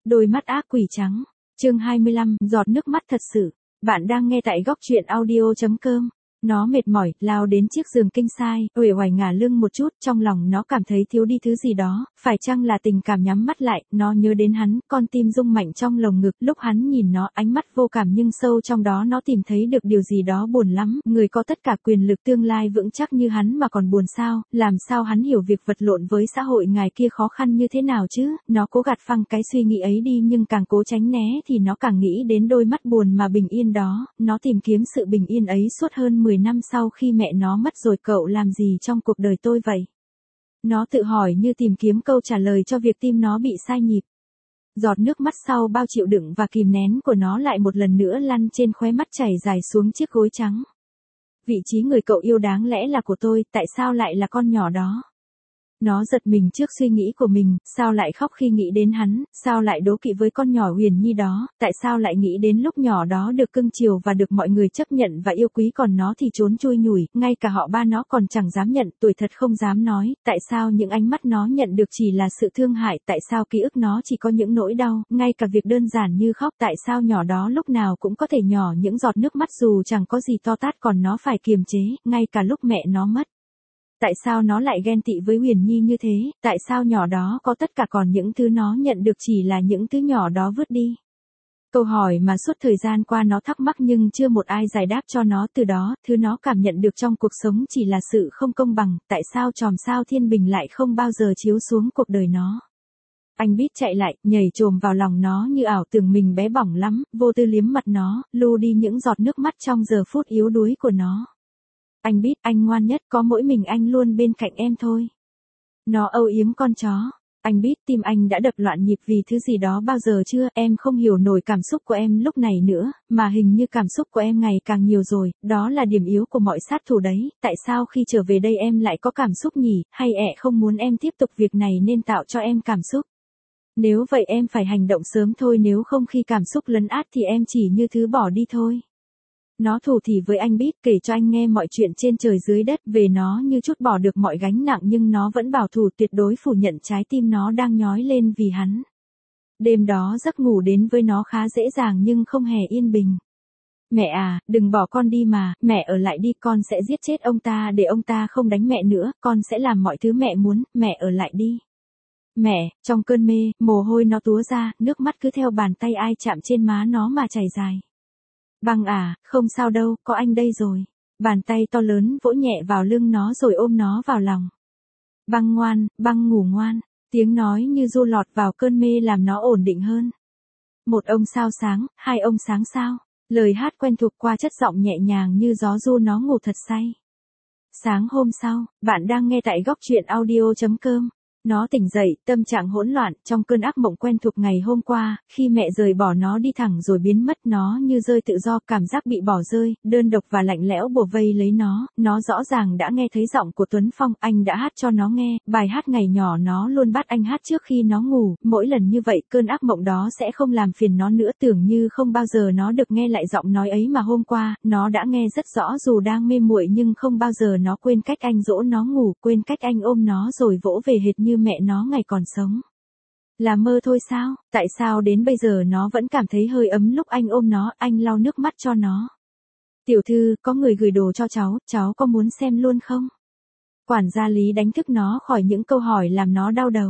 Đôi mắt ác quỷ trắng. Chương 25, giọt nước mắt thật sự. Bạn đang nghe tại góc truyện audio.com. Nó mệt mỏi, lao đến chiếc giường king size, uể oải ngả lưng một chút, trong lòng nó cảm thấy thiếu đi thứ gì đó, phải chăng là tình cảm. Nhắm mắt lại, nó nhớ đến hắn, con tim rung mạnh trong lồng ngực, lúc hắn nhìn nó, ánh mắt vô cảm nhưng sâu trong đó nó tìm thấy được điều gì đó buồn lắm, người có tất cả quyền lực tương lai vững chắc như hắn mà còn buồn sao, làm sao hắn hiểu việc vật lộn với xã hội ngày kia khó khăn như thế nào chứ, nó cố gạt phăng cái suy nghĩ ấy đi nhưng càng cố tránh né thì nó càng nghĩ đến đôi mắt buồn mà bình yên đó, nó tìm kiếm sự bình yên ấy suốt hơn 10 năm sau khi mẹ nó mất rồi. Cậu làm gì trong cuộc đời tôi vậy? Nó tự hỏi như tìm kiếm câu trả lời cho việc tim nó bị sai nhịp. Giọt nước mắt sau bao chịu đựng và kìm nén của nó lại một lần nữa lăn trên khóe mắt chảy dài xuống chiếc gối trắng. Vị trí người cậu yêu đáng lẽ là của tôi, tại sao lại là con nhỏ đó? Nó giật mình trước suy nghĩ của mình, sao lại khóc khi nghĩ đến hắn, sao lại đố kỵ với con nhỏ Huyền Nhi đó, tại sao lại nghĩ đến lúc nhỏ đó được cưng chiều và được mọi người chấp nhận và yêu quý còn nó thì trốn chui nhủi, ngay cả họ ba nó còn chẳng dám nhận, tuổi thật không dám nói, tại sao những ánh mắt nó nhận được chỉ là sự thương hại, tại sao ký ức nó chỉ có những nỗi đau, ngay cả việc đơn giản như khóc, tại sao nhỏ đó lúc nào cũng có thể nhỏ những giọt nước mắt dù chẳng có gì to tát còn nó phải kiềm chế, ngay cả lúc mẹ nó mất. Tại sao nó lại ghen tị với Huyền Nhi như thế, tại sao nhỏ đó có tất cả còn những thứ nó nhận được chỉ là những thứ nhỏ đó vứt đi? Câu hỏi mà suốt thời gian qua nó thắc mắc nhưng chưa một ai giải đáp cho nó. Từ đó, thứ nó cảm nhận được trong cuộc sống chỉ là sự không công bằng, tại sao chòm sao thiên bình lại không bao giờ chiếu xuống cuộc đời nó? Anh Bít chạy lại, nhảy chồm vào lòng nó như ảo tưởng mình bé bỏng lắm, vô tư liếm mặt nó, lu đi những giọt nước mắt trong giờ phút yếu đuối của nó. Anh Bít, anh ngoan nhất, có mỗi mình anh luôn bên cạnh em thôi. Nó âu yếm con chó. Anh Bít, tim anh đã đập loạn nhịp vì thứ gì đó bao giờ chưa, em không hiểu nổi cảm xúc của em lúc này nữa, mà hình như cảm xúc của em ngày càng nhiều rồi, đó là điểm yếu của mọi sát thủ đấy, tại sao khi trở về đây em lại có cảm xúc nhỉ, hay ẹ không muốn em tiếp tục việc này nên tạo cho em cảm xúc? Nếu vậy em phải hành động sớm thôi, nếu không khi cảm xúc lấn át thì em chỉ như thứ bỏ đi thôi. Nó thủ thỉ với anh Bít, kể cho anh nghe mọi chuyện trên trời dưới đất về nó như trút bỏ được mọi gánh nặng nhưng nó vẫn bảo thủ tuyệt đối phủ nhận trái tim nó đang nhói lên vì hắn. Đêm đó giấc ngủ đến với nó khá dễ dàng nhưng không hề yên bình. Mẹ à, đừng bỏ con đi mà, mẹ ở lại đi, con sẽ giết chết ông ta để ông ta không đánh mẹ nữa, con sẽ làm mọi thứ mẹ muốn, mẹ ở lại đi. Mẹ, trong cơn mê, mồ hôi nó túa ra, nước mắt cứ theo bàn tay ai chạm trên má nó mà chảy dài. Băng à, không sao đâu, có anh đây rồi. Bàn tay to lớn vỗ nhẹ vào lưng nó rồi ôm nó vào lòng. Băng ngoan, băng ngủ ngoan. Tiếng nói như ru lọt vào cơn mê làm nó ổn định hơn. Một ông sao sáng, hai ông sáng sao. Lời hát quen thuộc qua chất giọng nhẹ nhàng như gió ru nó ngủ thật say. Sáng hôm sau, bạn đang nghe tại góc truyện audio.com. Nó tỉnh dậy, tâm trạng hỗn loạn, trong cơn ác mộng quen thuộc ngày hôm qua, khi mẹ rời bỏ nó đi thẳng rồi biến mất, nó như rơi tự do, cảm giác bị bỏ rơi, đơn độc và lạnh lẽo bủa vây lấy nó rõ ràng đã nghe thấy giọng của Tuấn Phong, anh đã hát cho nó nghe, bài hát ngày nhỏ nó luôn bắt anh hát trước khi nó ngủ, mỗi lần như vậy cơn ác mộng đó sẽ không làm phiền nó nữa, tưởng như không bao giờ nó được nghe lại giọng nói ấy mà hôm qua, nó đã nghe rất rõ dù đang mê muội nhưng không bao giờ nó quên cách anh dỗ nó ngủ, quên cách anh ôm nó rồi vỗ về hệt như mẹ nó ngày còn sống. Là mơ thôi sao, tại sao đến bây giờ nó vẫn cảm thấy hơi ấm lúc anh ôm nó, anh lau nước mắt cho nó. Tiểu thư, có người gửi đồ cho cháu có muốn xem luôn không? Quản gia Lý đánh thức nó khỏi những câu hỏi làm nó đau đầu.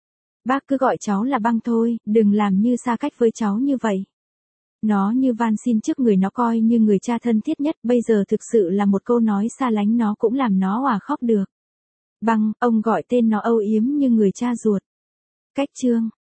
Bác cứ gọi cháu là Băng thôi, đừng làm như xa cách với cháu như vậy. Nó như van xin trước người nó coi như người cha thân thiết nhất, bây giờ thực sự là một câu nói xa lánh nó cũng làm nó òa khóc được. Băng, ông gọi tên nó âu yếm như người cha ruột. Cách chương